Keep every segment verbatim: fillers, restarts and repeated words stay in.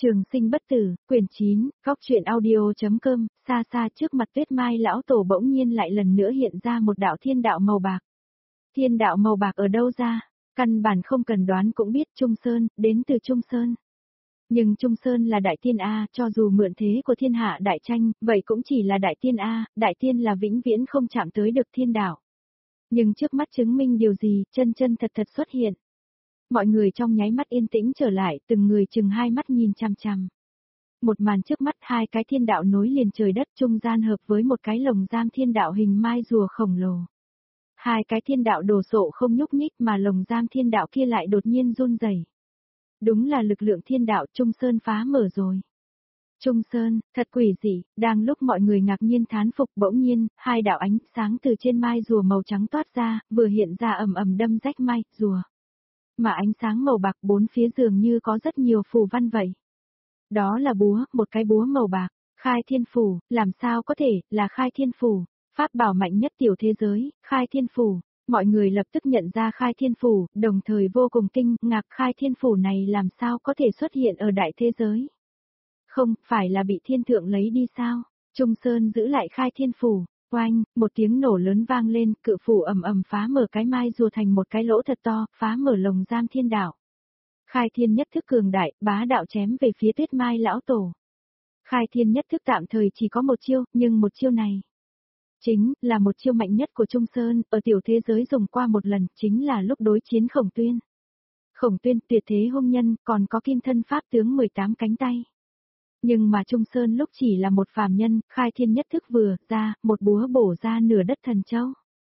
Trường sinh bất tử, quyển chín, góc truyện audio.com, xa xa trước mặt Tuyết Mai lão tổ bỗng nhiên lại lần nữa hiện ra một đạo thiên đạo màu bạc. Thiên đạo màu bạc ở đâu ra? Căn bản không cần đoán cũng biết Trung Sơn, đến từ Trung Sơn. Nhưng Trung Sơn là đại tiên A, cho dù mượn thế của thiên hạ đại tranh, vậy cũng chỉ là đại tiên A, đại tiên là vĩnh viễn không chạm tới được thiên đạo. Nhưng trước mắt chứng minh điều gì, chân chân thật thật xuất hiện. Mọi người trong nháy mắt yên tĩnh trở lại, từng người chừng hai mắt nhìn chằm chằm. Một màn trước mắt, hai cái thiên đạo nối liền trời đất trung gian hợp với một cái lồng giam thiên đạo hình mai rùa khổng lồ. Hai cái thiên đạo đồ sộ không nhúc nhích mà lồng giam thiên đạo kia lại đột nhiên run rẩy. Đúng là lực lượng thiên đạo Trung Sơn phá mở rồi. Trung Sơn, thật quỷ dị, đang lúc mọi người ngạc nhiên thán phục bỗng nhiên, hai đạo ánh sáng từ trên mai rùa màu trắng toát ra, vừa hiện ra ầm ầm đâm rách mai rùa. Mà ánh sáng màu bạc bốn phía dường như có rất nhiều phù văn vậy. Đó là búa, một cái búa màu bạc, khai thiên phủ, làm sao có thể, là khai thiên phủ, pháp bảo mạnh nhất tiểu thế giới, khai thiên phủ. Mọi người lập tức nhận ra khai thiên phủ, đồng thời vô cùng kinh ngạc khai thiên phủ này làm sao có thể xuất hiện ở đại thế giới. Không, phải là bị thiên thượng lấy đi sao? Trung Sơn giữ lại khai thiên phủ. Oanh, một tiếng nổ lớn vang lên, cự phủ ầm ầm phá mở cái mai rùa thành một cái lỗ thật to, phá mở lồng giam thiên đạo. Khai thiên nhất thức cường đại, bá đạo chém về phía Tuyết Mai lão tổ. Khai thiên nhất thức tạm thời chỉ có một chiêu, nhưng một chiêu này chính là một chiêu mạnh nhất của Trung Sơn, ở tiểu thế giới dùng qua một lần, chính là lúc đối chiến Khổng Tuyên. Khổng Tuyên tuyệt thế hung nhân, còn có kim thân pháp tướng mười tám cánh tay. Nhưng mà Trung Sơn lúc chỉ là một phàm nhân, khai thiên nhất thức vừa ra, một búa bổ ra nửa đất thần châu.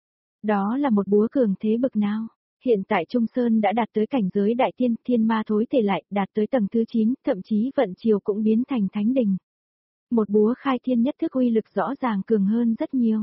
Đó là một búa cường thế bực nào. Hiện tại Trung Sơn đã đạt tới cảnh giới đại tiên, thiên ma thối thể lại, đạt tới tầng thứ chín, thậm chí vận chiều cũng biến thành thánh đình. Một búa khai thiên nhất thức uy lực rõ ràng cường hơn rất nhiều.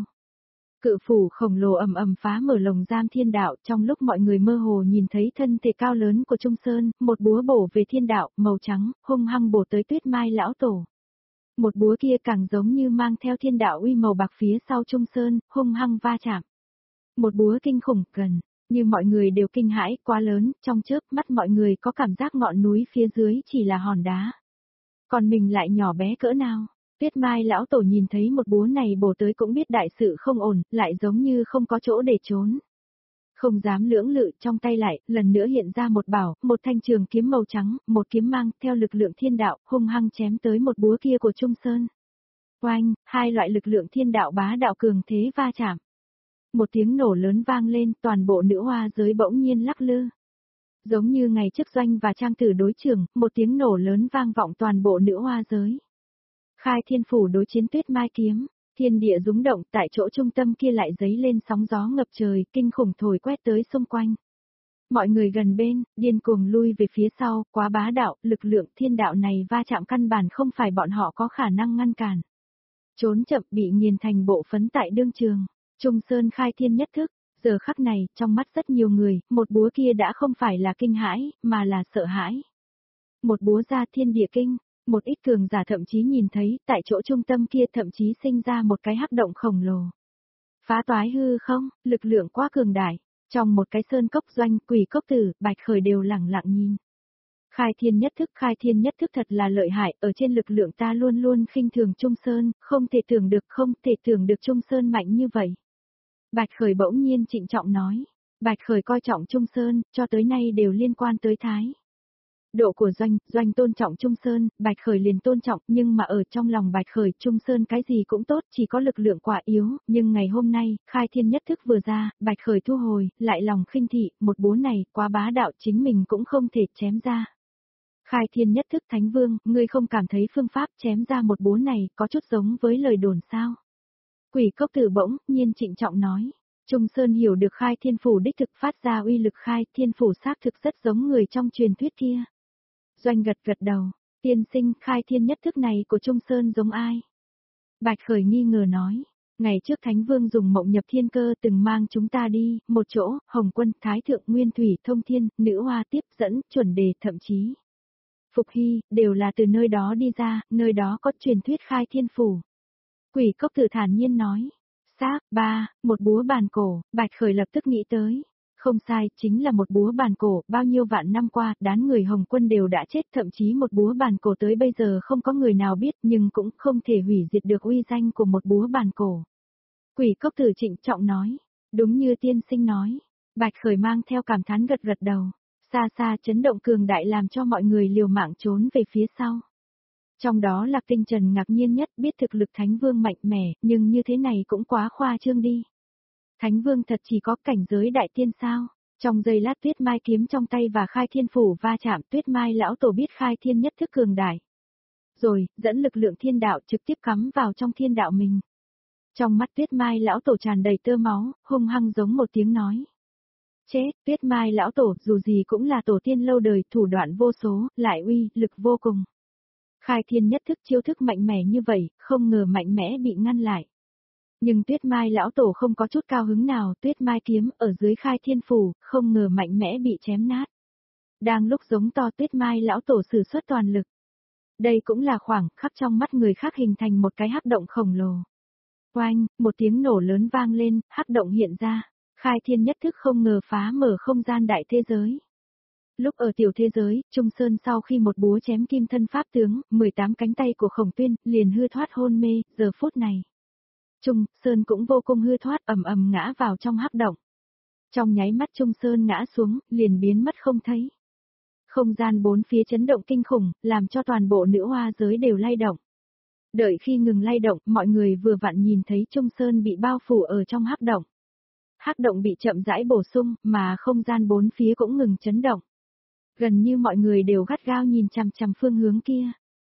Cự phủ khổng lồ ầm ầm phá mở lồng giam thiên đạo, trong lúc mọi người mơ hồ nhìn thấy thân thể cao lớn của Trung Sơn, một búa bổ về thiên đạo, màu trắng, hung hăng bổ tới Tuyết Mai lão tổ. Một búa kia càng giống như mang theo thiên đạo uy màu bạc phía sau Trung Sơn, hung hăng va chạm. Một búa kinh khủng gần, như mọi người đều kinh hãi, quá lớn, trong chớp mắt mọi người có cảm giác ngọn núi phía dưới chỉ là hòn đá. Còn mình lại nhỏ bé cỡ nào? Tuyết Mai lão tổ nhìn thấy một búa này bổ tới cũng biết đại sự không ổn, lại giống như không có chỗ để trốn. Không dám lưỡng lự, trong tay lại, lần nữa hiện ra một bảo, một thanh trường kiếm màu trắng, một kiếm mang, theo lực lượng thiên đạo, hung hăng chém tới một búa kia của Trung Sơn. Oanh, hai loại lực lượng thiên đạo bá đạo cường thế va chạm. Một tiếng nổ lớn vang lên, toàn bộ nữ hoa giới bỗng nhiên lắc lư. Giống như ngày trước Doanh và Trang Tử đối trường, một tiếng nổ lớn vang vọng toàn bộ nữ hoa giới. Khai thiên phủ đối chiến Tuyết Mai kiếm, thiên địa rúng động, tại chỗ trung tâm kia lại giấy lên sóng gió ngập trời, kinh khủng thổi quét tới xung quanh. Mọi người gần bên, điên cuồng lui về phía sau, quá bá đạo, lực lượng thiên đạo này va chạm căn bản không phải bọn họ có khả năng ngăn cản. Trốn chậm bị nghiền thành bộ phấn tại đương trường, Trung Sơn khai thiên nhất thức, giờ khắc này, trong mắt rất nhiều người, một búa kia đã không phải là kinh hãi, mà là sợ hãi. Một búa ra thiên địa kinh. Một ít cường giả thậm chí nhìn thấy, tại chỗ trung tâm kia thậm chí sinh ra một cái hắc động khổng lồ. Phá toái hư không, lực lượng quá cường đại. Trong một cái sơn cốc Doanh, Quỷ Cốc Tử, Bạch Khởi đều lẳng lặng nhìn. Khai thiên nhất thức, khai thiên nhất thức thật là lợi hại, ở trên lực lượng ta luôn luôn khinh thường Trung Sơn, không thể tưởng được, không thể tưởng được Trung Sơn mạnh như vậy. Bạch Khởi bỗng nhiên trịnh trọng nói. Bạch Khởi coi trọng Trung Sơn, cho tới nay đều liên quan tới Thái. Độ của Doanh, Doanh tôn trọng Trung Sơn, Bạch Khởi liền tôn trọng, nhưng mà ở trong lòng Bạch Khởi, Trung Sơn cái gì cũng tốt, chỉ có lực lượng quá yếu, nhưng ngày hôm nay, khai thiên nhất thức vừa ra, Bạch Khởi thu hồi, lại lòng khinh thị, một búa này, quá bá đạo chính mình cũng không thể chém ra. Khai thiên nhất thức Thánh Vương, ngươi không cảm thấy phương pháp chém ra một búa này, có chút giống với lời đồn sao? Quỷ Cốc Tử bỗng nhiên trịnh trọng nói. Trung Sơn hiểu được khai thiên phủ đích thực phát ra uy lực khai thiên phủ xác thực rất giống người trong truyền thuyết kia. Doanh gật gật đầu, tiên sinh khai thiên nhất thức này của Trung Sơn giống ai? Bạch Khởi nghi ngờ nói, ngày trước Thánh Vương dùng mộng nhập thiên cơ từng mang chúng ta đi, một chỗ, Hồng Quân, Thái Thượng, Nguyên Thủy, Thông Thiên, Nữ Hoa tiếp dẫn, chuẩn đề thậm chí. Phục Hy, đều là từ nơi đó đi ra, nơi đó có truyền thuyết khai thiên phủ. Quỷ Cốc Tử thản nhiên nói, xác, ba, một búa bàn cổ, Bạch Khởi lập tức nghĩ tới. Không sai, chính là một búa bàn cổ, bao nhiêu vạn năm qua, đán người Hồng Quân đều đã chết, thậm chí một búa bàn cổ tới bây giờ không có người nào biết, nhưng cũng không thể hủy diệt được uy danh của một búa bàn cổ. Quỷ Cốc Tử trịnh trọng nói, đúng như tiên sinh nói. Bạch Khởi mang theo cảm thán gật gật đầu, xa xa chấn động cường đại làm cho mọi người liều mạng trốn về phía sau. Trong đó Lạc Tinh Trần ngạc nhiên nhất, biết thực lực Thánh Vương mạnh mẽ, nhưng như thế này cũng quá khoa trương đi. Thánh Vương thật chỉ có cảnh giới đại tiên sao? Trong giây lát Tuyết Mai kiếm trong tay và Khai Thiên phủ va chạm, Tuyết Mai lão tổ biết Khai Thiên nhất thức cường đại. Rồi, dẫn lực lượng thiên đạo trực tiếp cắm vào trong thiên đạo mình. Trong mắt Tuyết Mai lão tổ tràn đầy tơ máu, hung hăng giống một tiếng nói. Chết, Tuyết Mai lão tổ dù gì cũng là tổ tiên lâu đời, thủ đoạn vô số, lại uy, lực vô cùng. Khai Thiên nhất thức chiêu thức mạnh mẽ như vậy, không ngờ mạnh mẽ bị ngăn lại. Nhưng Tuyết Mai lão tổ không có chút cao hứng nào, Tuyết Mai kiếm ở dưới Khai Thiên phủ, không ngờ mạnh mẽ bị chém nát. Đang lúc giống to Tuyết Mai lão tổ sử xuất toàn lực. Đây cũng là khoảng khắc trong mắt người khác hình thành một cái hắc động khổng lồ. Oanh, một tiếng nổ lớn vang lên, hắc động hiện ra, Khai Thiên nhất thức không ngờ phá mở không gian đại thế giới. Lúc ở tiểu thế giới, Trung Sơn sau khi một búa chém kim thân pháp tướng, mười tám cánh tay của Khổng Tuyên, liền hư thoát hôn mê, giờ phút này. Trung Sơn cũng vô cùng hư thoát ầm ầm ngã vào trong hắc động. Trong nháy mắt Trung Sơn ngã xuống, liền biến mất không thấy. Không gian bốn phía chấn động kinh khủng, làm cho toàn bộ nữ hoa giới đều lay động. Đợi khi ngừng lay động, mọi người vừa vặn nhìn thấy Trung Sơn bị bao phủ ở trong hắc động. Hắc động bị chậm rãi bổ sung, mà không gian bốn phía cũng ngừng chấn động. Gần như mọi người đều gắt gao nhìn chằm chằm phương hướng kia.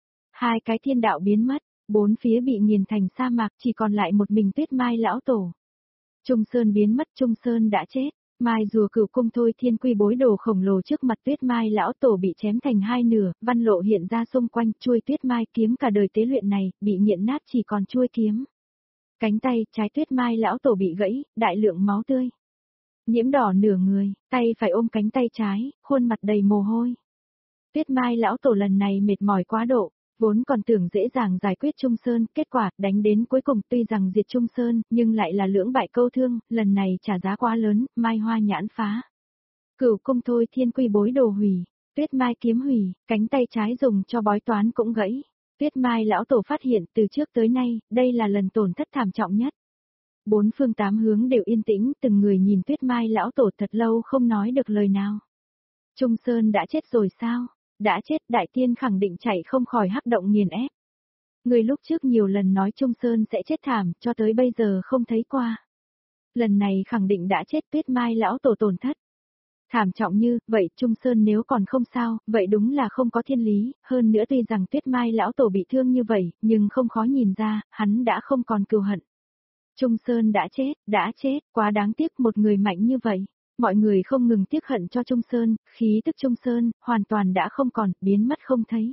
Hai cái thiên đạo biến mất, bốn phía bị nghiền thành sa mạc, chỉ còn lại một mình Tuyết Mai lão tổ. Trung Sơn biến mất, Trung Sơn đã chết. Mai rùa cửu cung thôi thiên quy bối đồ khổng lồ trước mặt Tuyết Mai lão tổ bị chém thành hai nửa, văn lộ hiện ra xung quanh, chuôi Tuyết Mai kiếm cả đời tế luyện này, bị nghiện nát chỉ còn chuôi kiếm. Cánh tay, trái Tuyết Mai lão tổ bị gãy, đại lượng máu tươi. Nhiễm đỏ nửa người, tay phải ôm cánh tay trái, khuôn mặt đầy mồ hôi. Tuyết Mai lão tổ lần này mệt mỏi quá độ, vốn còn tưởng dễ dàng giải quyết Trung Sơn, kết quả đánh đến cuối cùng tuy rằng diệt Trung Sơn, nhưng lại là lưỡng bại câu thương, lần này trả giá quá lớn, Mai Hoa nhãn phá. Cửu cung thôi thiên quy bối đồ hủy, Tuyết Mai kiếm hủy, cánh tay trái dùng cho bói toán cũng gãy. Tuyết Mai lão tổ phát hiện từ trước tới nay, đây là lần tổn thất thảm trọng nhất. Bốn phương tám hướng đều yên tĩnh, từng người nhìn Tuyết Mai lão tổ thật lâu không nói được lời nào. Trung Sơn đã chết rồi sao? Đã chết, đại tiên khẳng định chạy không khỏi hắc động nghiền ép. Người lúc trước nhiều lần nói Trung Sơn sẽ chết thảm, cho tới bây giờ không thấy qua. Lần này khẳng định đã chết, Tuyết Mai lão tổ tổn thất. Thảm trọng như, vậy Trung Sơn nếu còn không sao, vậy đúng là không có thiên lý, hơn nữa tuy rằng Tuyết Mai lão tổ bị thương như vậy, nhưng không khó nhìn ra, hắn đã không còn cừu hận. Trung Sơn đã chết, đã chết, quá đáng tiếc một người mạnh như vậy. Mọi người không ngừng tiếc hận cho Trung Sơn, khí tức Trung Sơn, hoàn toàn đã không còn, biến mất không thấy.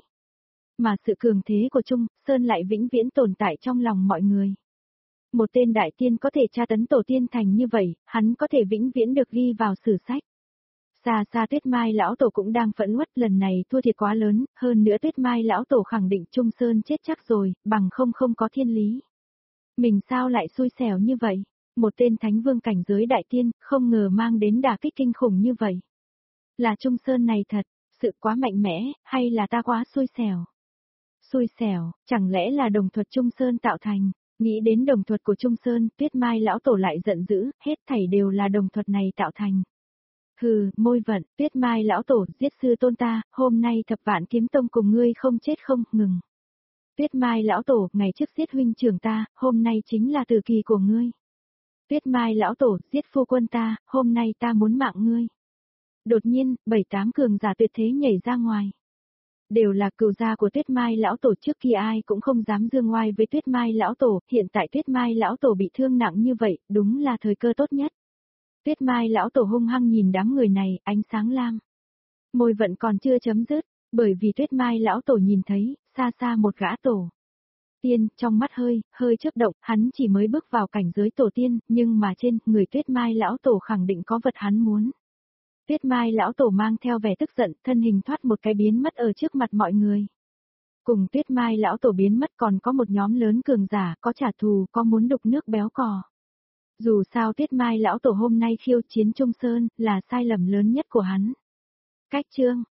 Mà sự cường thế của Trung Sơn lại vĩnh viễn tồn tại trong lòng mọi người. Một tên đại tiên có thể tra tấn tổ tiên thành như vậy, hắn có thể vĩnh viễn được ghi vào sử sách. Xa xa Tuyết Mai lão tổ cũng đang phẫn uất, lần này thua thiệt quá lớn, hơn nữa Tuyết Mai lão tổ khẳng định Trung Sơn chết chắc rồi, bằng không không có thiên lý. Mình sao lại xui xẻo như vậy? Một tên thánh vương cảnh giới đại tiên, không ngờ mang đến đả kích kinh khủng như vậy. Là Trung Sơn này thật, sự quá mạnh mẽ, hay là ta quá xui xẻo? Xui xẻo, chẳng lẽ là đồng thuật Trung Sơn tạo thành? Nghĩ đến đồng thuật của Trung Sơn, Tuyết Mai lão tổ lại giận dữ, hết thảy đều là đồng thuật này tạo thành. Hừ, môi vận, Tuyết Mai lão tổ, giết sư tôn ta, hôm nay thập vạn kiếm tông cùng ngươi không chết không, ngừng. Tuyết Mai lão tổ, ngày trước giết huynh trưởng ta, hôm nay chính là tử kỳ của ngươi. Tuyết Mai lão tổ, giết phu quân ta, hôm nay ta muốn mạng ngươi. Đột nhiên, bảy tám cường giả tuyệt thế nhảy ra ngoài. Đều là cừu gia của Tuyết Mai lão tổ, trước kia ai cũng không dám dương ngoai với Tuyết Mai lão tổ, hiện tại Tuyết Mai lão tổ bị thương nặng như vậy, đúng là thời cơ tốt nhất. Tuyết Mai lão tổ hung hăng nhìn đám người này, ánh sáng lam. Môi vận còn chưa chấm dứt, bởi vì Tuyết Mai lão tổ nhìn thấy, xa xa một gã tổ tiên, trong mắt hơi, hơi chớp động, hắn chỉ mới bước vào cảnh giới tổ tiên, nhưng mà trên người Tuyết Mai lão tổ khẳng định có vật hắn muốn. Tuyết Mai lão tổ mang theo vẻ tức giận, thân hình thoát một cái biến mất ở trước mặt mọi người. Cùng Tuyết Mai lão tổ biến mất còn có một nhóm lớn cường giả, có trả thù, có muốn đục nước béo cò. Dù sao Tuyết Mai lão tổ hôm nay khiêu chiến Trung Sơn, là sai lầm lớn nhất của hắn. Cách chương